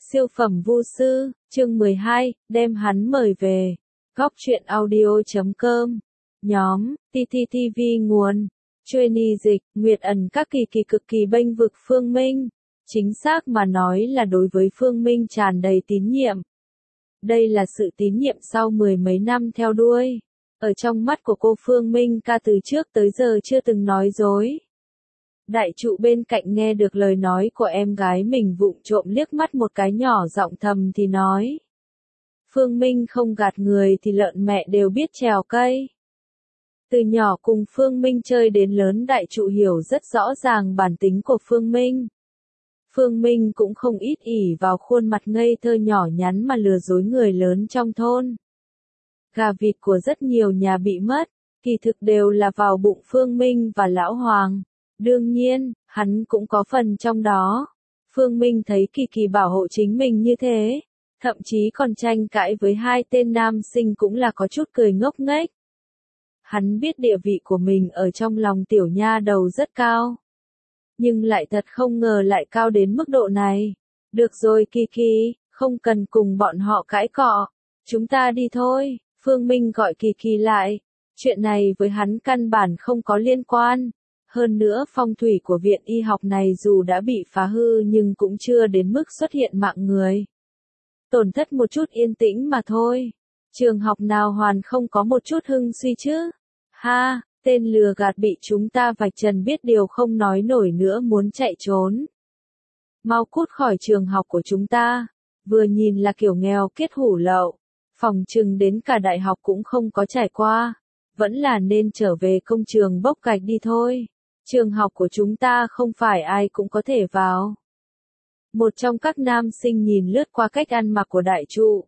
Siêu phẩm vu sư, chương 12, đem hắn mời về. Góc truyện audio.com. Nhóm, TTTV nguồn. Chuyên dịch, Nguyệt Ẩn các kỳ cực kỳ bênh vực Phương Minh. Chính xác mà nói là đối với Phương Minh tràn đầy tín nhiệm. Đây là sự tín nhiệm sau mười mấy năm theo đuôi. Ở trong mắt của cô Phương Minh ca từ trước tới giờ chưa từng nói dối. Đại trụ bên cạnh nghe được lời nói của em gái mình vụng trộm liếc mắt một cái nhỏ giọng thầm thì nói. Phương Minh không gạt người thì lợn mẹ đều biết trèo cây. Từ nhỏ cùng Phương Minh chơi đến lớn đại trụ hiểu rất rõ ràng bản tính của Phương Minh. Phương Minh cũng không ít ỉ vào khuôn mặt ngây thơ nhỏ nhắn mà lừa dối người lớn trong thôn. Gà vịt của rất nhiều nhà bị mất, kỳ thực đều là vào bụng Phương Minh và Lão Hoàng. Đương nhiên, hắn cũng có phần trong đó. Phương Minh thấy Kỳ Kỳ bảo hộ chính mình như thế, thậm chí còn tranh cãi với hai tên nam sinh cũng là có chút cười ngốc nghếch. Hắn biết địa vị của mình ở trong lòng tiểu nha đầu rất cao. Nhưng lại thật không ngờ lại cao đến mức độ này. Được rồi Kỳ Kỳ, không cần cùng bọn họ cãi cọ. Chúng ta đi thôi, Phương Minh gọi Kỳ Kỳ lại. Chuyện này với hắn căn bản không có liên quan. Hơn nữa phong thủy của viện y học này dù đã bị phá hư nhưng cũng chưa đến mức xuất hiện mạng người. Tổn thất một chút yên tĩnh mà thôi. Trường học nào hoàn không có một chút hưng suy chứ? Ha, tên lừa gạt bị chúng ta vạch trần biết điều không nói nổi nữa muốn chạy trốn. Mau cút khỏi trường học của chúng ta. Vừa nhìn là kiểu nghèo kết hủ lậu. Phòng chừng đến cả đại học cũng không có trải qua. Vẫn là nên trở về công trường bốc gạch đi thôi. Trường học của chúng ta không phải ai cũng có thể vào. Một trong các nam sinh nhìn lướt qua cách ăn mặc của đại trụ.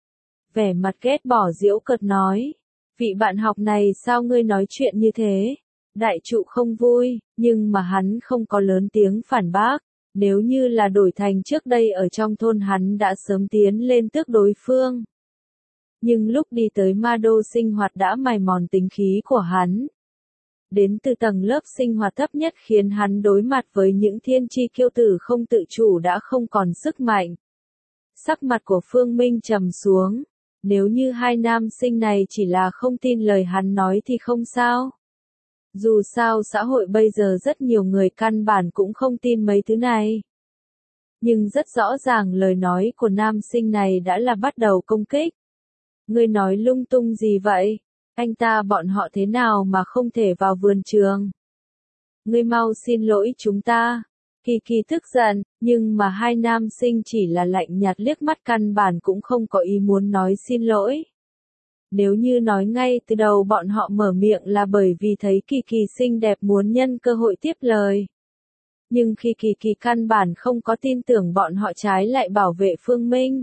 Vẻ mặt ghét bỏ giễu cợt nói. Vị bạn học này sao ngươi nói chuyện như thế? Đại trụ không vui, nhưng mà hắn không có lớn tiếng phản bác. Nếu như là đổi thành trước đây ở trong thôn hắn đã sớm tiến lên tước đối phương. Nhưng lúc đi tới ma đô sinh hoạt đã mài mòn tính khí của hắn. Đến từ tầng lớp sinh hoạt thấp nhất khiến hắn đối mặt với những thiên chi kiêu tử không tự chủ đã không còn sức mạnh. Sắc mặt của Phương Minh trầm xuống. Nếu như hai nam sinh này chỉ là không tin lời hắn nói thì không sao. Dù sao xã hội bây giờ rất nhiều người căn bản cũng không tin mấy thứ này. Nhưng rất rõ ràng lời nói của nam sinh này đã là bắt đầu công kích. Ngươi nói lung tung gì vậy? Anh ta bọn họ thế nào mà không thể vào vườn trường? Ngươi mau xin lỗi chúng ta. Kỳ Kỳ tức giận, nhưng mà hai nam sinh chỉ là lạnh nhạt liếc mắt căn bản cũng không có ý muốn nói xin lỗi. Nếu như nói ngay từ đầu bọn họ mở miệng là bởi vì thấy Kỳ Kỳ xinh đẹp muốn nhân cơ hội tiếp lời. Nhưng khi Kỳ Kỳ căn bản không có tin tưởng bọn họ trái lại bảo vệ Phương Minh.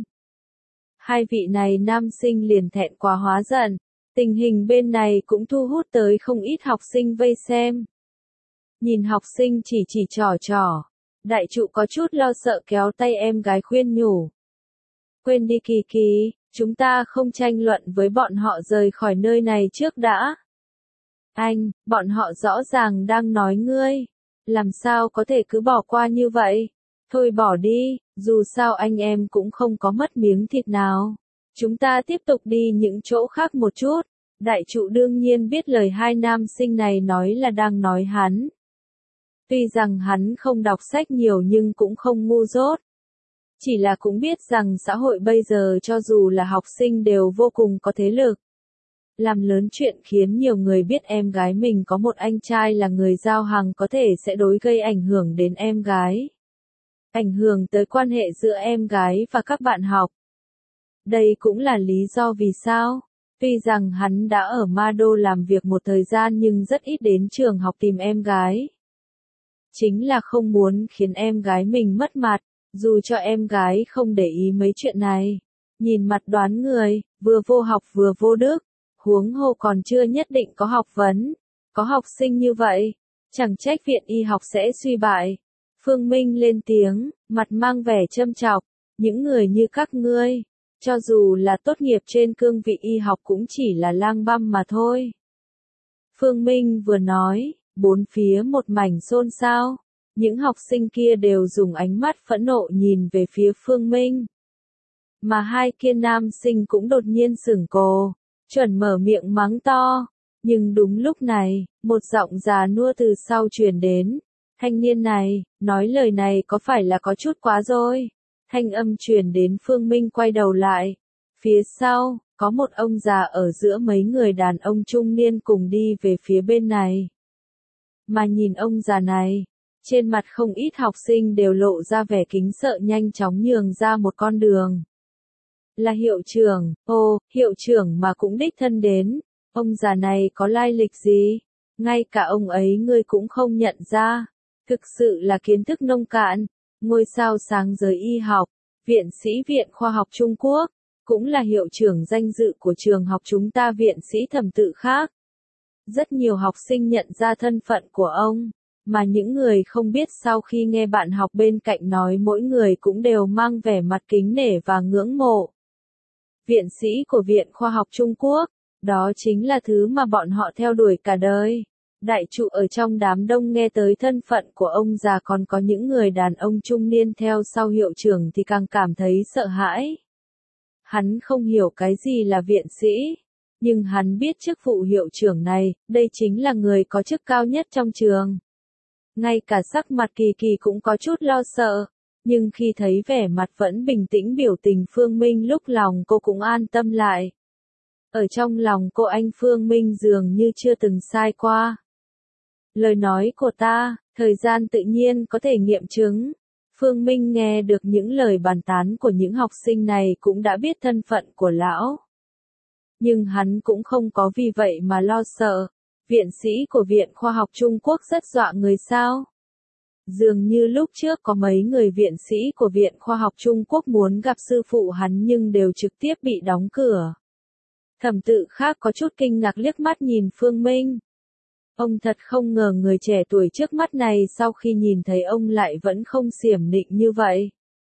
Hai vị này nam sinh liền thẹn quá hóa giận. Tình hình bên này cũng thu hút tới không ít học sinh vây xem. Nhìn học sinh chỉ trò. Đại trụ có chút lo sợ kéo tay em gái khuyên nhủ. Quên đi Kỳ Kỳ, chúng ta không tranh luận với bọn họ rời khỏi nơi này trước đã. Anh, bọn họ rõ ràng đang nói ngươi. Làm sao có thể cứ bỏ qua như vậy? Thôi bỏ đi, dù sao anh em cũng không có mất miếng thịt nào. Chúng ta tiếp tục đi những chỗ khác một chút. Đại trụ đương nhiên biết lời hai nam sinh này nói là đang nói hắn. Tuy rằng hắn không đọc sách nhiều nhưng cũng không ngu dốt. Chỉ là cũng biết rằng xã hội bây giờ cho dù là học sinh đều vô cùng có thế lực. Làm lớn chuyện khiến nhiều người biết em gái mình có một anh trai là người giao hàng có thể sẽ đối gây ảnh hưởng đến em gái. Ảnh hưởng tới quan hệ giữa em gái và các bạn học. Đây cũng là lý do vì sao. Tuy rằng hắn đã ở Ma Đô làm việc một thời gian nhưng rất ít đến trường học tìm em gái. Chính là không muốn khiến em gái mình mất mặt, dù cho em gái không để ý mấy chuyện này. Nhìn mặt đoán người, vừa vô học vừa vô đức, huống hồ còn chưa nhất định có học vấn. Có học sinh như vậy, chẳng trách viện y học sẽ suy bại. Phương Minh lên tiếng, mặt mang vẻ châm chọc, những người như các ngươi. Cho dù là tốt nghiệp trên cương vị y học cũng chỉ là lang băm mà thôi. Phương Minh vừa nói, bốn phía một mảnh xôn xao. Những học sinh kia đều dùng ánh mắt phẫn nộ nhìn về phía Phương Minh. Mà hai kia nam sinh cũng đột nhiên sửng cồ, chuẩn mở miệng mắng to. Nhưng đúng lúc này, một giọng già nua từ sau truyền đến. Thanh niên này, nói lời này có phải là có chút quá rồi? Thanh âm truyền đến Phương Minh quay đầu lại. Phía sau, có một ông già ở giữa mấy người đàn ông trung niên cùng đi về phía bên này. Mà nhìn ông già này, trên mặt không ít học sinh đều lộ ra vẻ kính sợ nhanh chóng nhường ra một con đường. Là hiệu trưởng, hiệu trưởng mà cũng đích thân đến, ông già này có lai lịch gì? Ngay cả ông ấy ngươi cũng không nhận ra, thực sự là kiến thức nông cạn, ngôi sao sáng giới y học, viện sĩ Viện Khoa học Trung Quốc, cũng là hiệu trưởng danh dự của trường học chúng ta viện sĩ Thẩm Tự Khác. Rất nhiều học sinh nhận ra thân phận của ông, mà những người không biết sau khi nghe bạn học bên cạnh nói mỗi người cũng đều mang vẻ mặt kính nể và ngưỡng mộ. Viện sĩ của Viện Khoa học Trung Quốc, đó chính là thứ mà bọn họ theo đuổi cả đời. Đại trụ ở trong đám đông nghe tới thân phận của ông già còn có những người đàn ông trung niên theo sau hiệu trưởng thì càng cảm thấy sợ hãi. Hắn không hiểu cái gì là viện sĩ, nhưng hắn biết chức vụ hiệu trưởng này, đây chính là người có chức cao nhất trong trường. Ngay cả sắc mặt Kỳ Kỳ cũng có chút lo sợ, nhưng khi thấy vẻ mặt vẫn bình tĩnh biểu tình Phương Minh lúc lòng cô cũng an tâm lại. Ở trong lòng cô anh Phương Minh dường như chưa từng sai qua. Lời nói của ta, thời gian tự nhiên có thể nghiệm chứng. Phương Minh nghe được những lời bàn tán của những học sinh này cũng đã biết thân phận của lão. Nhưng hắn cũng không có vì vậy mà lo sợ. Viện sĩ của Viện Khoa học Trung Quốc rất dọa người sao? Dường như lúc trước có mấy người viện sĩ của Viện Khoa học Trung Quốc muốn gặp sư phụ hắn nhưng đều trực tiếp bị đóng cửa. Thẩm Tự Khác có chút kinh ngạc liếc mắt nhìn Phương Minh. Ông thật không ngờ người trẻ tuổi trước mắt này sau khi nhìn thấy ông lại vẫn không xiểm nịnh như vậy.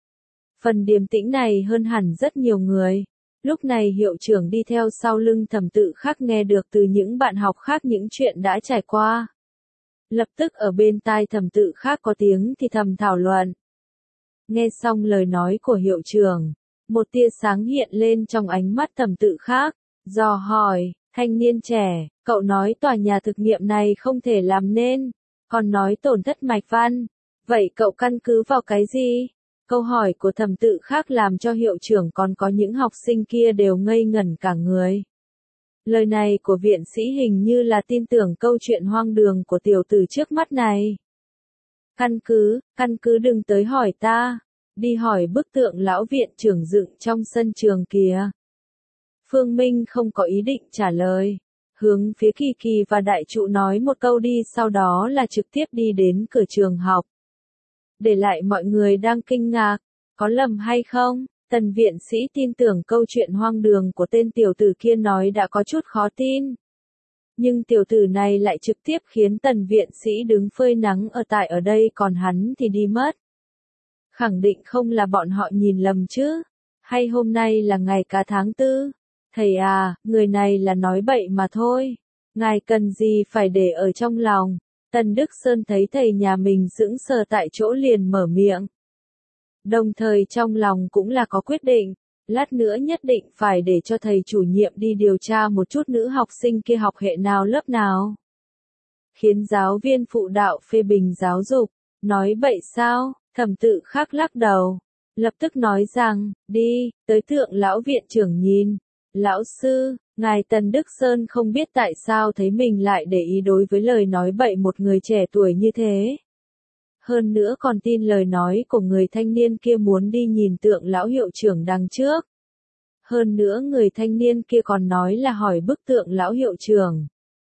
Phần điềm tĩnh này hơn hẳn rất nhiều người. Lúc này hiệu trưởng đi theo sau lưng Thẩm Tự Khác nghe được từ những bạn học khác những chuyện đã trải qua. Lập tức ở bên tai Thẩm Tự Khác có tiếng thì thầm thảo luận. Nghe xong lời nói của hiệu trưởng, một tia sáng hiện lên trong ánh mắt Thẩm Tự Khác, dò hỏi, thanh niên trẻ, cậu nói tòa nhà thực nghiệm này không thể làm nên, còn nói tổn thất mạch văn, vậy cậu căn cứ vào cái gì? Câu hỏi của Thẩm Tự Khác làm cho hiệu trưởng còn có những học sinh kia đều ngây ngẩn cả người. Lời này của viện sĩ hình như là tin tưởng câu chuyện hoang đường của tiểu tử trước mắt này. Căn cứ đừng tới hỏi ta, đi hỏi bức tượng lão viện trưởng dựng trong sân trường kìa. Phương Minh không có ý định trả lời, hướng phía Kỳ Kỳ và Đại Trụ nói một câu đi sau đó là trực tiếp đi đến cửa trường học. Để lại mọi người đang kinh ngạc, có lầm hay không? Tần viện sĩ tin tưởng câu chuyện hoang đường của tên tiểu tử kia nói đã có chút khó tin. Nhưng tiểu tử này lại trực tiếp khiến tần viện sĩ đứng phơi nắng ở đây còn hắn thì đi mất. Khẳng định không là bọn họ nhìn lầm chứ? Hay hôm nay là ngày cả tháng 4? Thầy à, người này là nói bậy mà thôi. Ngài cần gì phải để ở trong lòng. Tần Đức Sơn thấy thầy nhà mình sững sờ tại chỗ liền mở miệng. Đồng thời trong lòng cũng là có quyết định, lát nữa nhất định phải để cho thầy chủ nhiệm đi điều tra một chút nữ học sinh kia học hệ nào lớp nào. Khiến giáo viên phụ đạo phê bình giáo dục, nói bậy sao? Thẩm Tự Khác lắc đầu, lập tức nói rằng, đi, tới tượng lão viện trưởng nhìn. Lão sư, ngài Tần Đức Sơn không biết tại sao thấy mình lại để ý đối với lời nói bậy một người trẻ tuổi như thế. Hơn nữa còn tin lời nói của người thanh niên kia muốn đi nhìn tượng lão hiệu trưởng đằng trước. Hơn nữa người thanh niên kia còn nói là hỏi bức tượng lão hiệu trưởng.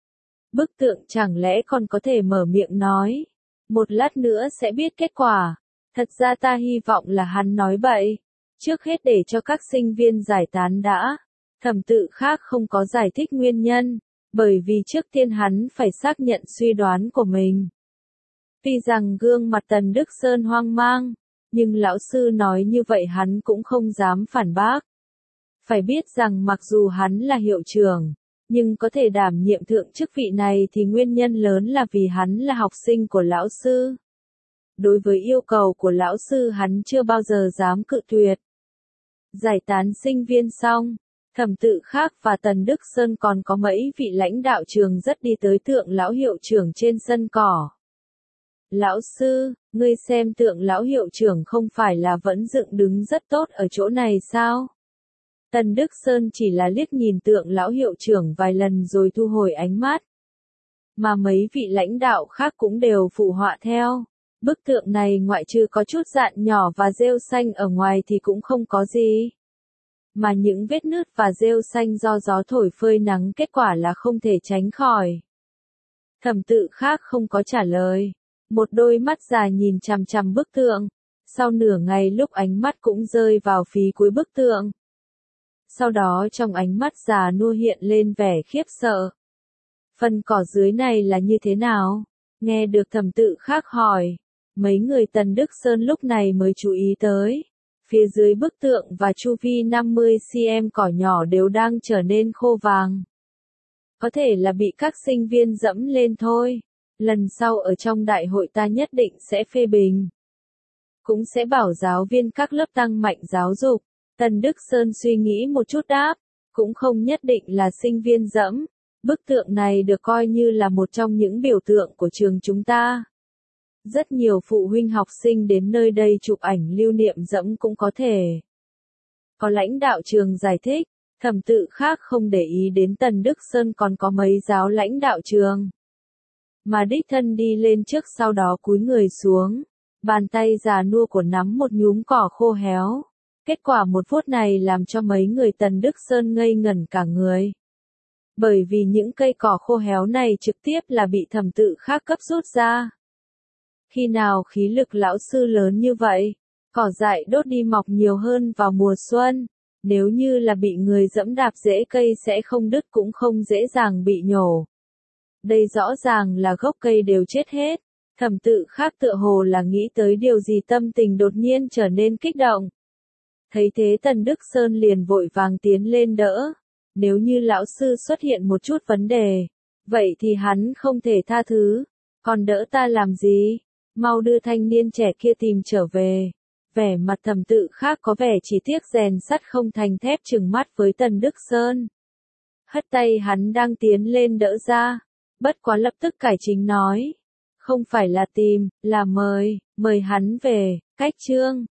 Bức tượng chẳng lẽ còn có thể mở miệng nói. Một lát nữa sẽ biết kết quả. Thật ra ta hy vọng là hắn nói bậy. Trước hết để cho các sinh viên giải tán đã. Thẩm Tự Khác không có giải thích nguyên nhân. Bởi vì trước tiên hắn phải xác nhận suy đoán của mình. Tuy rằng gương mặt Tần Đức Sơn hoang mang, nhưng lão sư nói như vậy hắn cũng không dám phản bác. Phải biết rằng mặc dù hắn là hiệu trưởng, nhưng có thể đảm nhiệm thượng chức vị này thì nguyên nhân lớn là vì hắn là học sinh của lão sư. đối với yêu cầu của lão sư hắn chưa bao giờ dám cự tuyệt. Giải tán sinh viên xong, Thẩm Tự Khắc và Tần Đức Sơn còn có mấy vị lãnh đạo trường rất đi tới Tượng lão hiệu trưởng trên sân cỏ. Lão sư, ngươi xem Tượng lão hiệu trưởng không phải là vẫn dựng đứng rất tốt ở chỗ này sao? Tần Đức Sơn chỉ là liếc nhìn Tượng lão hiệu trưởng vài lần rồi thu hồi ánh mắt. Mà mấy vị lãnh đạo khác cũng đều phụ họa theo. Bức tượng này ngoại trừ có chút dạn nhỏ và rêu xanh ở ngoài thì cũng không có gì. Mà những vết nứt và rêu xanh do gió thổi phơi nắng kết quả là không thể tránh khỏi. Thẩm Tự Khắc không có trả lời. Một đôi mắt già nhìn chằm chằm bức tượng. Sau nửa ngày lúc ánh mắt cũng rơi vào phía cuối bức tượng. Sau đó trong ánh mắt già nua hiện lên vẻ khiếp sợ. Phần cỏ dưới này là như thế nào? Nghe được Thẩm Tự Khắc hỏi. Mấy người Tần Đức Sơn lúc này mới chú ý tới. Phía dưới bức tượng và chu vi 50 cm cỏ nhỏ đều đang trở nên khô vàng. Có thể là bị các sinh viên dẫm lên thôi. Lần sau ở trong đại hội ta nhất định sẽ phê bình. Cũng sẽ bảo giáo viên các lớp tăng mạnh giáo dục. Tần Đức Sơn suy nghĩ một chút đáp. Cũng không nhất định là sinh viên dẫm. Bức tượng này được coi như là một trong những biểu tượng của trường chúng ta. Rất nhiều phụ huynh học sinh đến nơi đây chụp ảnh lưu niệm dẫm cũng có thể. Có lãnh đạo trường giải thích, Thẩm Tự Khắc không để ý đến Tần Đức Sơn còn có mấy giáo lãnh đạo trường. Mà đích thân đi lên trước sau đó cúi người xuống, bàn tay già nua của nắm một nhúm cỏ khô héo. Kết quả một phút này làm cho mấy người Tần Đức Sơn ngây ngẩn cả người. Bởi vì những cây cỏ khô héo này trực tiếp là bị Thẩm Tự Khắc cấp rút ra. Khi nào khí lực lão sư lớn như vậy, cỏ dại đốt đi mọc nhiều hơn vào mùa xuân, nếu như là bị người dẫm đạp rễ cây sẽ không đứt cũng không dễ dàng bị nhổ. Đây rõ ràng là gốc cây đều chết hết. Thẩm Tự Khắc tựa hồ là nghĩ tới điều gì tâm tình đột nhiên trở nên kích động. Thấy thế Tần Đức Sơn liền vội vàng tiến lên đỡ. Nếu như lão sư xuất hiện một chút vấn đề, vậy thì hắn không thể tha thứ. Còn đỡ ta làm gì? Mau đưa thanh niên trẻ kia tìm trở về. Vẻ mặt Thẩm Tự Khắc có vẻ chỉ tiếc rèn sắt không thành thép trừng mắt với Tần Đức Sơn. Hất tay hắn đang tiến lên đỡ ra. Bất quá lập tức cải chính nói. Không phải là tìm, là mời hắn về. Cách chương